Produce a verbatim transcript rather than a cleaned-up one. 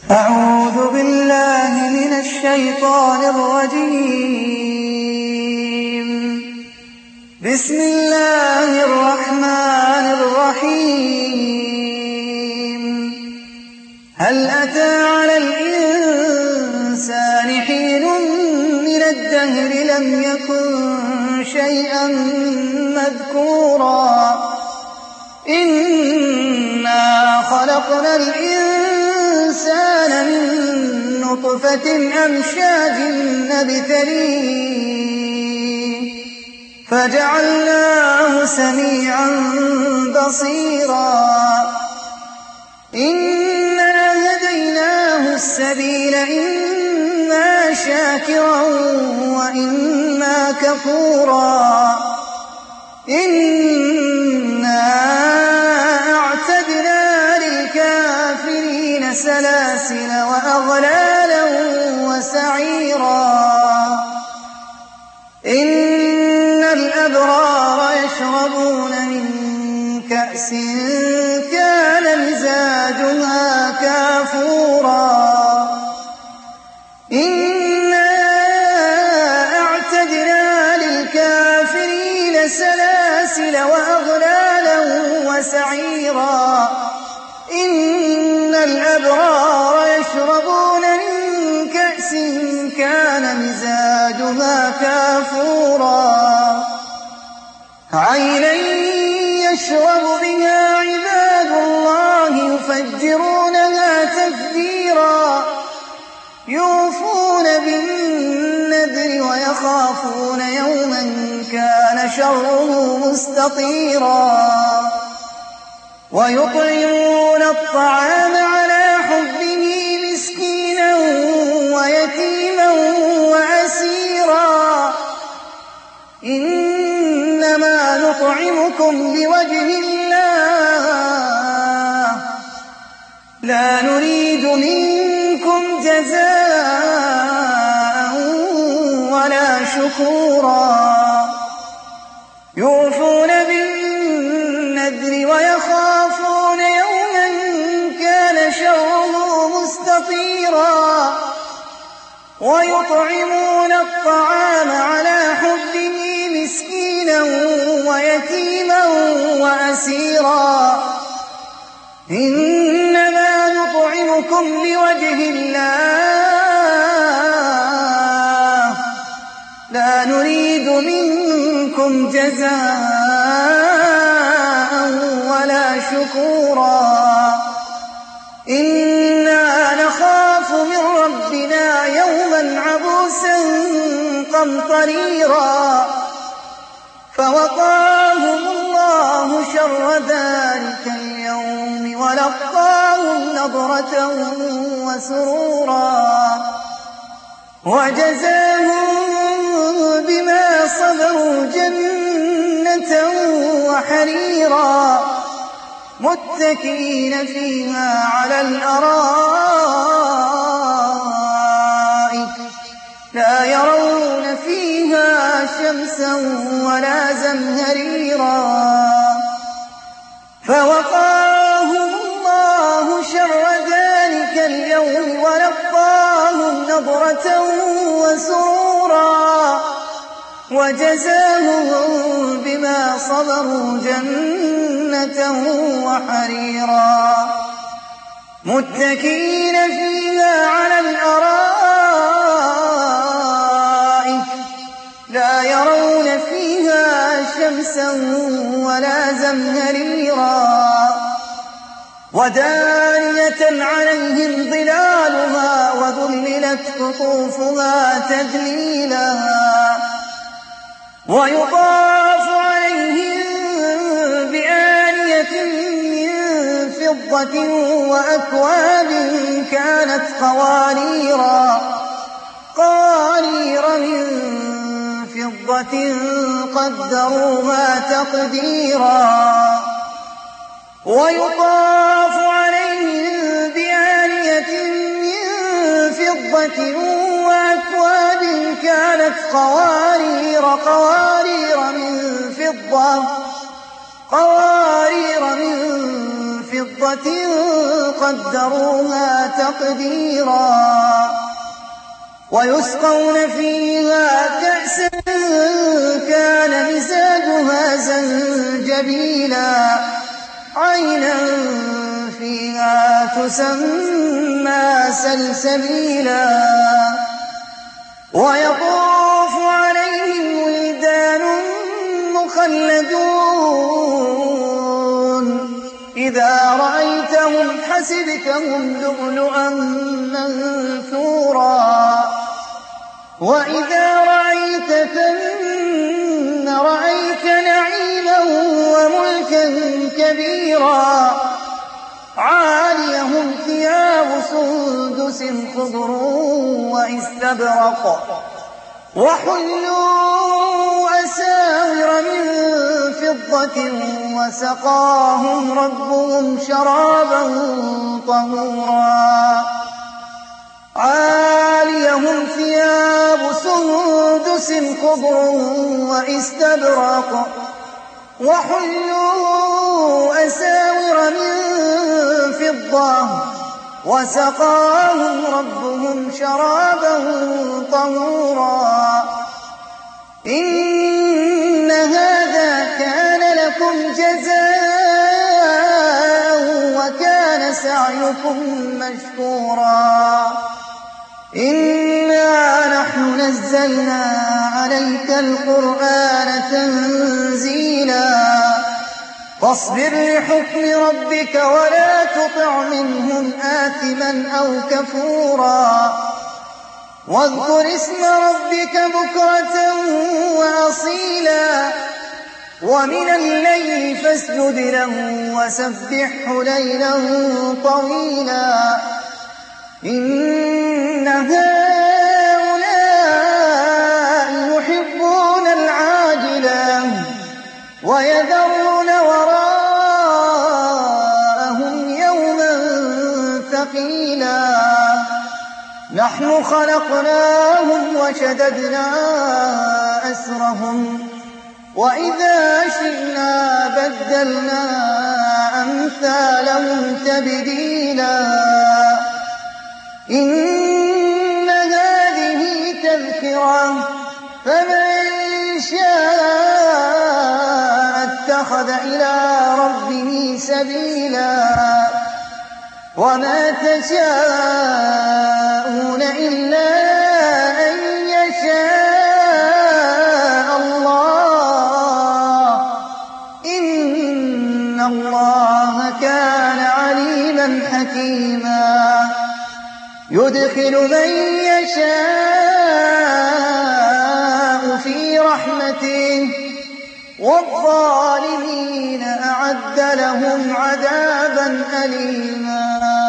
أعوذ بالله من الشيطان الرجيم. بسم الله الرحمن الرحيم. هل أتى على الإنسان حين من الدهر لم يكن شيئا مذكورا إنا خلقنا الإنسان من نطفة أمشاج نبتليه فجعلناه سميعا بصيرا إنا هديناه السبيل إما شاكرا وإما كفورا إنا أعتدنا للكافرين سلاسل وأغلالا وسعيرا إن الأبرار يشربون من كأس كان مزاجها كافورا إنا أعتدنا للكافرين سلاسل وأغلالا وسعيرا إن الأبرار يشربون من كأس كان مزاجها كافورا عينا يشرب بها عباد الله يفجرونها تفجيرا يوفون بالنذر ويخافون يوما كان شره مستطيرا ويطعمون الطعام على حبه مسكينا ويتيما وأسيرا إنما نطعمكم لوجه الله لا نريد منكم جزاء ولا شكورا يوفون بالنذر ويخافون يوما كان شره مستطيرا ويطعمون الطعام على حبه مسكينا ويتيما وأسيرا إنما نطعمكم لوجه الله لا نريد منكم جزاء ولا شكورا إنا نخاف من ربنا يوما عبوسا قمطريرا فوقاهم الله شر ذلك اليوم ولقاهم نضرة وسرورا وجزاهم بما صبروا جنة وحريرا متكئين فيها على الأرائك لا يرون فيها شمسا ولا زمهريرا فوقاهم الله شر ذلك اليوم ولقاهم نضرة وسرورا وجزاهم بما صبروا جنة وحريرا متكئين فيها على الأرائك لا يرون فيها شمسا ولا زمهريرا ودانية عليهم ظلالها وذللت قطوفها تذليلا ويطاف عليهم بآنية من فضة وأكواب كانت قواريرا قوارير من فضة قدروها تقديرا ويطاف عليهم بآنية من فضة وأكواب كانت قوارير قوارير من فضة قوارير من فضة فِضَّةٍ قَدَّرُوهَا تَقْدِيرًا وَيُسْقَوْنَ فِيهَا كَأْسًا كَانَ مِزَاجُهَا زَنجَبِيلًا عَيْنًا فِيهَا تُسَمَّىٰ سَلْسَبِيلًا وَيَطُوفُ عَلَيْهِمْ وِلْدَانٌ مُّخَلَّدُونَ إِذَا رَأَيْتَهُمْ حَسِبْتَهُمْ لُؤْلُؤًا مَّنثُورًا وَإِذَا رَأَيْتَ ثَمَّ رَأَيْتَ نَعِيمًا وَمُلْكًا كَبِيرًا عَالِيَهُمْ ثِيَابُ سُندُسٍ خُضْرٌ وَإِسْتَبْرَقٌ وَحُلُّوا أَسَاوِرَ مِن فِضَّةٍ وَسَقَاهُمْ رَبُّهُمْ شَرَابًا طَهُورًا عَالِيَهُمْ ثِيَابُ سُندُسٍ خُضْرٌ وَإِسْتَبْرَقٌ وَحُلُّوا أَسَاوِرَ مِن فِضَّةٍ وَسَقَاهُمْ رَبُّهُمْ شَرَابًا طَهُورًا إِنَّ هَٰذَا كَانَ لَكُمْ جَزَاءً وَكَانَ سَعْيُكُم مَّشْكُورًا إِنَّا نَحْنُ نَزَّلْنَا عَلَيْكَ الْقُرْآنَ تَنزِيلًا فاصبر لحكم ربك ولا تطع منهم آثما أو كفورا واذكر اسم ربك بكرة وأصيلا ومن الليل فاسجد له وسبحه ليلا طويلا إن هؤلاء يحبون العاجلة ويذرون وراءهم يوما ثقيلا نحن خلقناهم وشددنا أسرهم وإذا شئنا بدلنا أمثالهم تبديلا إن هذه تذكرة فمن شاء اتخذ إلى ربه سبيلا وما تشاءون إلا أن يشاء الله إن الله كان عليما حكيما يدخل من يشاء في رحمته والظالمين أعد لهم عذابا أليما